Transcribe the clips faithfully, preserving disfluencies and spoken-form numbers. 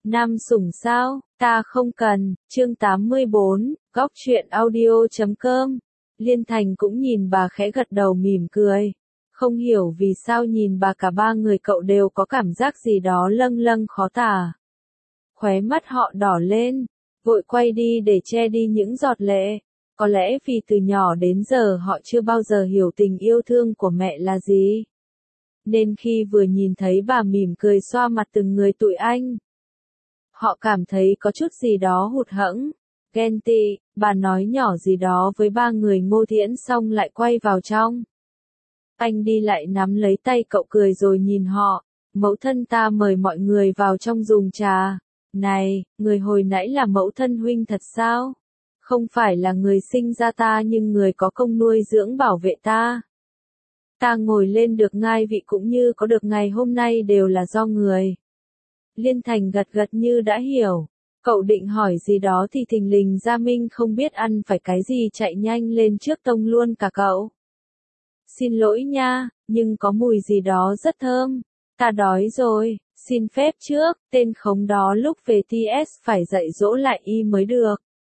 Nam sủng sao, ta không cần, chương tám mươi bốn, góc truyện audio chấm com. Liên Thành cũng nhìn bà khẽ gật đầu mỉm cười. Không hiểu vì sao nhìn bà cả ba người cậu đều có cảm giác gì đó lâng lâng khó tả. Khóe mắt họ đỏ lên, vội quay đi để che đi những giọt lệ. Có lẽ vì từ nhỏ đến giờ họ chưa bao giờ hiểu tình yêu thương của mẹ là gì. Nên khi vừa nhìn thấy bà mỉm cười xoa mặt từng người tụi anh, họ cảm thấy có chút gì đó hụt hẫng, ghen tị. Bà nói nhỏ gì đó với ba người Ngô Thiễn xong lại quay vào trong. Anh đi lại nắm lấy tay cậu cười rồi nhìn họ. Mẫu thân ta mời mọi người vào trong dùng trà. Này, người hồi nãy là mẫu thân huynh thật sao? Không phải là người sinh ra ta nhưng người có công nuôi dưỡng bảo vệ ta. Ta ngồi lên được ngai vị cũng như có được ngày hôm nay đều là do người. Liên Thành gật gật như đã hiểu. Cậu định hỏi gì đó thì thình lình Gia Minh không biết ăn phải cái gì chạy nhanh lên trước tông luôn cả cậu. Xin lỗi nha, nhưng có mùi gì đó rất thơm. Ta đói rồi, xin phép trước, tên khống đó lúc về tê ét phải dạy dỗ lại y mới được.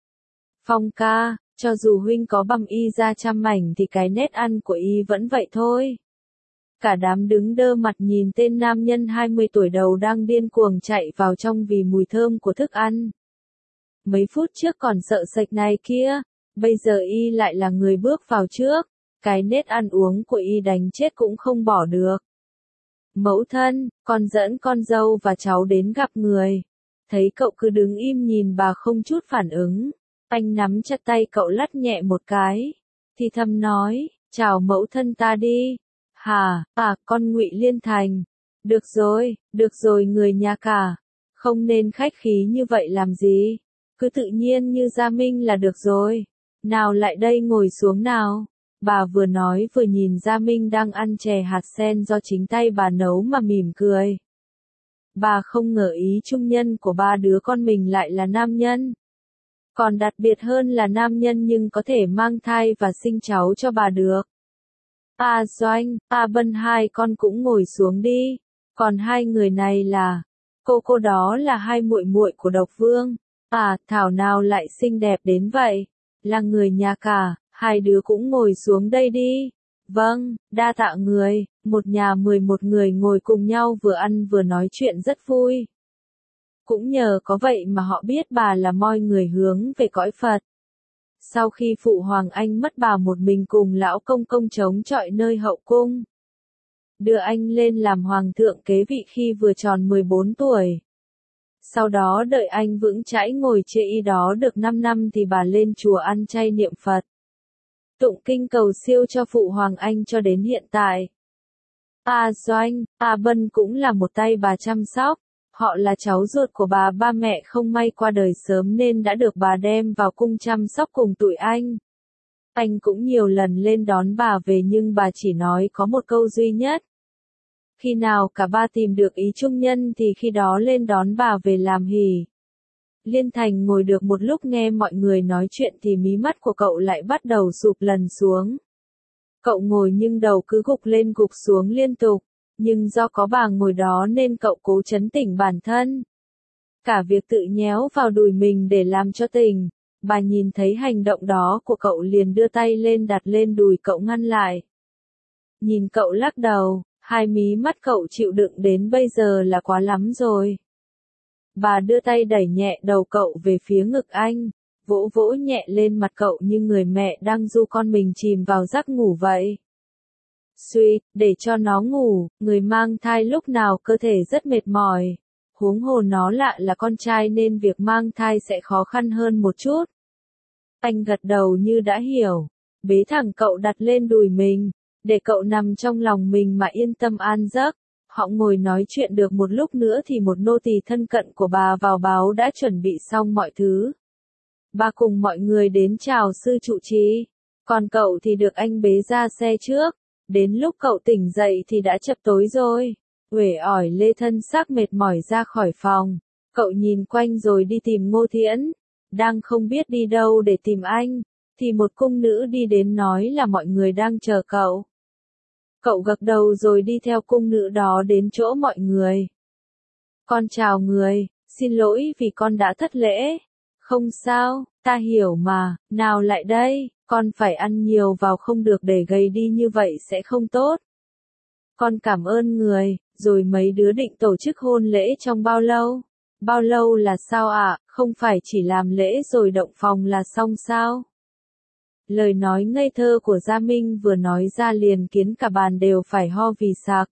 Phong ca, cho dù huynh có băm y ra trăm mảnh thì cái nét ăn của y vẫn vậy thôi. Cả đám đứng đơ mặt nhìn tên nam nhân hai mươi tuổi đầu đang điên cuồng chạy vào trong vì mùi thơm của thức ăn. Mấy phút trước còn sợ sạch này kia, bây giờ y lại là người bước vào trước, cái nết ăn uống của y đánh chết cũng không bỏ được. Mẫu thân, con dẫn con dâu và cháu đến gặp người. Thấy cậu cứ đứng im nhìn bà không chút phản ứng, anh nắm chặt tay cậu lắc nhẹ một cái, thì thầm nói, chào mẫu thân ta đi. Hà, à, con Ngụy Liên Thành. Được rồi, được rồi người nhà cả. Không nên khách khí như vậy làm gì. Cứ tự nhiên như Gia Minh là được rồi. Nào lại đây ngồi xuống nào. Bà vừa nói vừa nhìn Gia Minh đang ăn chè hạt sen do chính tay bà nấu mà mỉm cười. Bà không ngờ ý trung nhân của ba đứa con mình lại là nam nhân. Còn đặc biệt hơn là nam nhân nhưng có thể mang thai và sinh cháu cho bà được. A Doanh, A Bân hai con cũng ngồi xuống đi. Còn hai người này là, cô cô đó là hai muội muội của Độc Vương. À, thảo nào lại xinh đẹp đến vậy. Là người nhà cả, hai đứa cũng ngồi xuống đây đi. Vâng, đa tạ người, một nhà mười một người ngồi cùng nhau vừa ăn vừa nói chuyện rất vui. Cũng nhờ có vậy mà họ biết bà là moi người hướng về cõi Phật. Sau khi phụ hoàng anh mất bà một mình cùng lão công công chống chọi nơi hậu cung. Đưa anh lên làm hoàng thượng kế vị khi vừa tròn mười bốn tuổi. Sau đó đợi anh vững chãi ngồi chê y đó được năm năm thì bà lên chùa ăn chay niệm Phật. Tụng kinh cầu siêu cho phụ hoàng anh cho đến hiện tại. A Doanh, A Bân cũng là một tay bà chăm sóc. Họ là cháu ruột của bà, ba mẹ không may qua đời sớm nên đã được bà đem vào cung chăm sóc cùng tụi anh. Anh cũng nhiều lần lên đón bà về nhưng bà chỉ nói có một câu duy nhất. Khi nào cả ba tìm được ý trung nhân thì khi đó lên đón bà về làm hỉ. Liên Thành ngồi được một lúc nghe mọi người nói chuyện thì mí mắt của cậu lại bắt đầu sụp lần xuống. Cậu ngồi nhưng đầu cứ gục lên gục xuống liên tục. Nhưng do có bà ngồi đó nên cậu cố trấn tĩnh bản thân. Cả việc tự nhéo vào đùi mình để làm cho tỉnh. Bà nhìn thấy hành động đó của cậu liền đưa tay lên đặt lên đùi cậu ngăn lại. Nhìn cậu lắc đầu, hai mí mắt cậu chịu đựng đến bây giờ là quá lắm rồi. Bà đưa tay đẩy nhẹ đầu cậu về phía ngực anh, vỗ vỗ nhẹ lên mặt cậu như người mẹ đang du con mình chìm vào giấc ngủ vậy. Suy, để cho nó ngủ, người mang thai lúc nào cơ thể rất mệt mỏi. Huống hồ nó lạ là con trai nên việc mang thai sẽ khó khăn hơn một chút. Anh gật đầu như đã hiểu, bế thẳng cậu đặt lên đùi mình, để cậu nằm trong lòng mình mà yên tâm an giấc. Họ ngồi nói chuyện được một lúc nữa thì một nô tỳ thân cận của bà vào báo đã chuẩn bị xong mọi thứ. Bà cùng mọi người đến chào sư trụ trì, còn cậu thì được anh bế ra xe trước. Đến lúc cậu tỉnh dậy thì đã chập tối rồi. Uể oải lê thân xác mệt mỏi ra khỏi phòng. Cậu nhìn quanh rồi đi tìm Ngô Thiễn. Đang không biết đi đâu để tìm anh. Thì một cung nữ đi đến nói là mọi người đang chờ cậu. Cậu gật đầu rồi đi theo cung nữ đó đến chỗ mọi người. Con chào người, Xin lỗi vì con đã thất lễ. Không sao, ta hiểu mà, nào lại đây, con phải ăn nhiều vào không được để gầy đi như vậy sẽ không tốt. Con cảm ơn người, rồi mấy đứa định tổ chức hôn lễ trong bao lâu? Bao lâu là sao ạ, à? Không phải chỉ làm lễ rồi động phòng là xong sao? Lời nói ngây thơ của Gia Minh vừa nói ra liền khiến cả bàn đều phải ho vì sặc.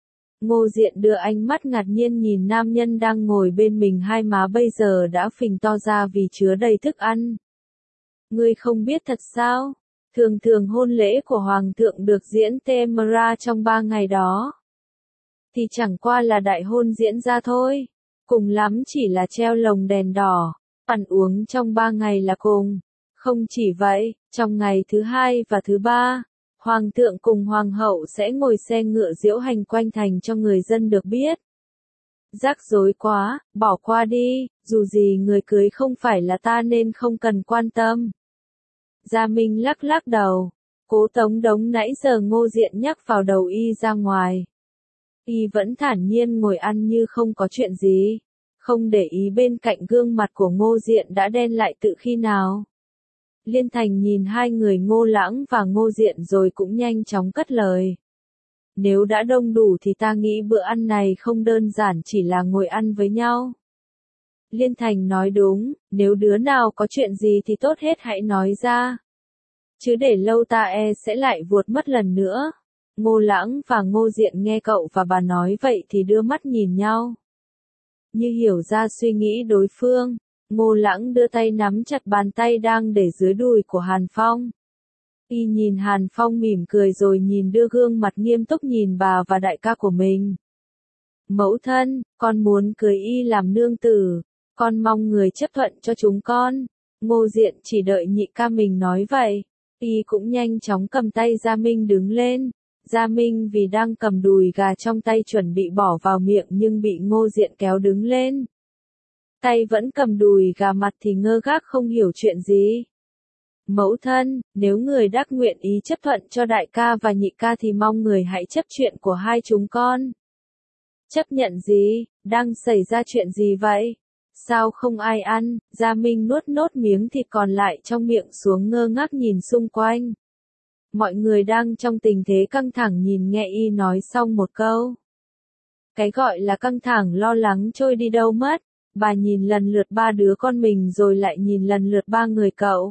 Ngô Diện đưa ánh mắt ngạc nhiên nhìn nam nhân đang ngồi bên mình, hai má bây giờ đã phình to ra vì chứa đầy thức ăn. Ngươi không biết thật sao? Thường thường hôn lễ của Hoàng thượng được diễn Temera trong ba ngày đó. Thì chẳng qua là đại hôn diễn ra thôi. Cùng lắm chỉ là treo lồng đèn đỏ. Ăn uống trong ba ngày là cùng. Không chỉ vậy, trong ngày thứ hai và thứ ba, Hoàng thượng cùng Hoàng hậu sẽ ngồi xe ngựa diễu hành quanh thành cho người dân được biết. Rắc rối quá, bỏ qua đi, dù gì người cưới không phải là ta nên không cần quan tâm. Gia Minh lắc lắc đầu, Cố Tống Đống nãy giờ Ngô Diện nhắc vào đầu y ra ngoài. Y vẫn thản nhiên ngồi ăn như không có chuyện gì, không để ý bên cạnh gương mặt của Ngô Diện đã đen lại từ khi nào. Liên Thành nhìn hai người Ngô Lãng và Ngô Diện rồi cũng nhanh chóng cất lời. Nếu đã đông đủ thì ta nghĩ bữa ăn này không đơn giản chỉ là ngồi ăn với nhau. Liên Thành nói đúng, nếu đứa nào có chuyện gì thì tốt hết hãy nói ra. Chứ để lâu ta e sẽ lại vuột mất lần nữa. Ngô Lãng và Ngô Diện nghe cậu và bà nói vậy thì đưa mắt nhìn nhau. Như hiểu ra suy nghĩ đối phương, Ngô Lãng đưa tay nắm chặt bàn tay đang để dưới đùi của Hàn Phong. Y nhìn Hàn Phong mỉm cười rồi nhìn đưa gương mặt nghiêm túc nhìn bà và đại ca của mình. Mẫu thân, con muốn cưới y làm nương tử, con mong người chấp thuận cho chúng con. Ngô Diện chỉ đợi nhị ca mình nói vậy. Y cũng nhanh chóng cầm tay Gia Minh đứng lên. Gia Minh vì đang cầm đùi gà trong tay chuẩn bị bỏ vào miệng nhưng bị Ngô Diện kéo đứng lên. Tay vẫn cầm đùi gà, mặt thì ngơ ngác không hiểu chuyện gì. Mẫu thân, nếu người đắc nguyện ý chấp thuận cho đại ca và nhị ca thì mong người hãy chấp chuyện của hai chúng con. Chấp nhận gì? Đang xảy ra chuyện gì vậy? Sao không ai ăn? Gia Minh nuốt nốt miếng thịt còn lại trong miệng xuống ngơ ngác nhìn xung quanh. Mọi người đang trong tình thế căng thẳng nhìn nghe y nói xong một câu. Cái gọi là căng thẳng lo lắng trôi đi đâu mất. Bà nhìn lần lượt ba đứa con mình rồi lại nhìn lần lượt ba người cậu.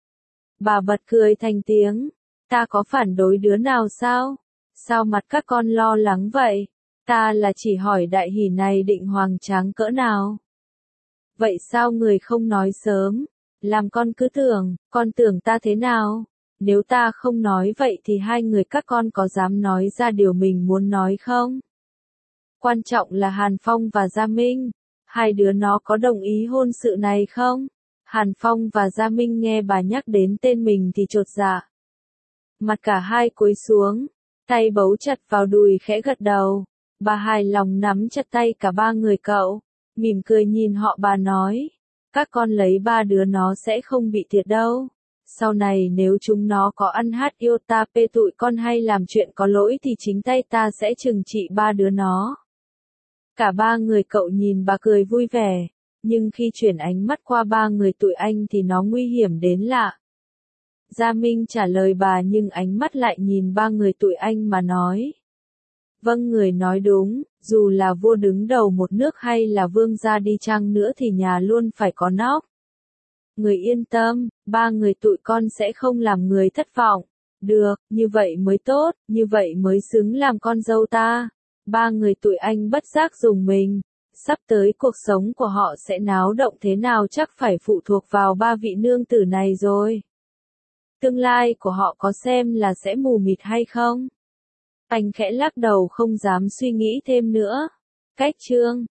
Bà bật cười thành tiếng. Ta có phản đối đứa nào sao? Sao mặt các con lo lắng vậy? Ta là chỉ hỏi đại hỷ này định hoành tráng cỡ nào? Vậy sao người không nói sớm? Làm con cứ tưởng, con tưởng ta thế nào? Nếu ta không nói vậy thì hai người các con có dám nói ra điều mình muốn nói không? Quan trọng là Hàn Phong và Gia Minh. Hai đứa nó có đồng ý hôn sự này không? Hàn Phong và Gia Minh nghe bà nhắc đến tên mình thì chột dạ. Mặt cả hai cúi xuống, tay bấu chặt vào đùi khẽ gật đầu. Bà hài lòng nắm chặt tay cả ba người cậu, mỉm cười nhìn họ bà nói. Các con lấy ba đứa nó sẽ không bị thiệt đâu. Sau này nếu chúng nó có ăn hát yêu ta pê tụi con hay làm chuyện có lỗi thì chính tay ta sẽ trừng trị ba đứa nó. Cả ba người cậu nhìn bà cười vui vẻ, nhưng khi chuyển ánh mắt qua ba người tụi anh thì nó nguy hiểm đến lạ. Gia Minh trả lời bà nhưng ánh mắt lại nhìn ba người tụi anh mà nói. Vâng, người nói đúng, dù là vua đứng đầu một nước hay là vương gia đi chăng nữa thì nhà luôn phải có nóc. Người yên tâm, ba người tụi con sẽ không làm người thất vọng. Được, như vậy mới tốt, như vậy mới xứng làm con dâu ta. Ba người tụi anh bất giác dùng mình. Sắp tới cuộc sống của họ sẽ náo động thế nào chắc phải phụ thuộc vào ba vị nương tử này rồi. Tương lai của họ có xem là sẽ mù mịt hay không? Anh khẽ lắc đầu không dám suy nghĩ thêm nữa. Cách chương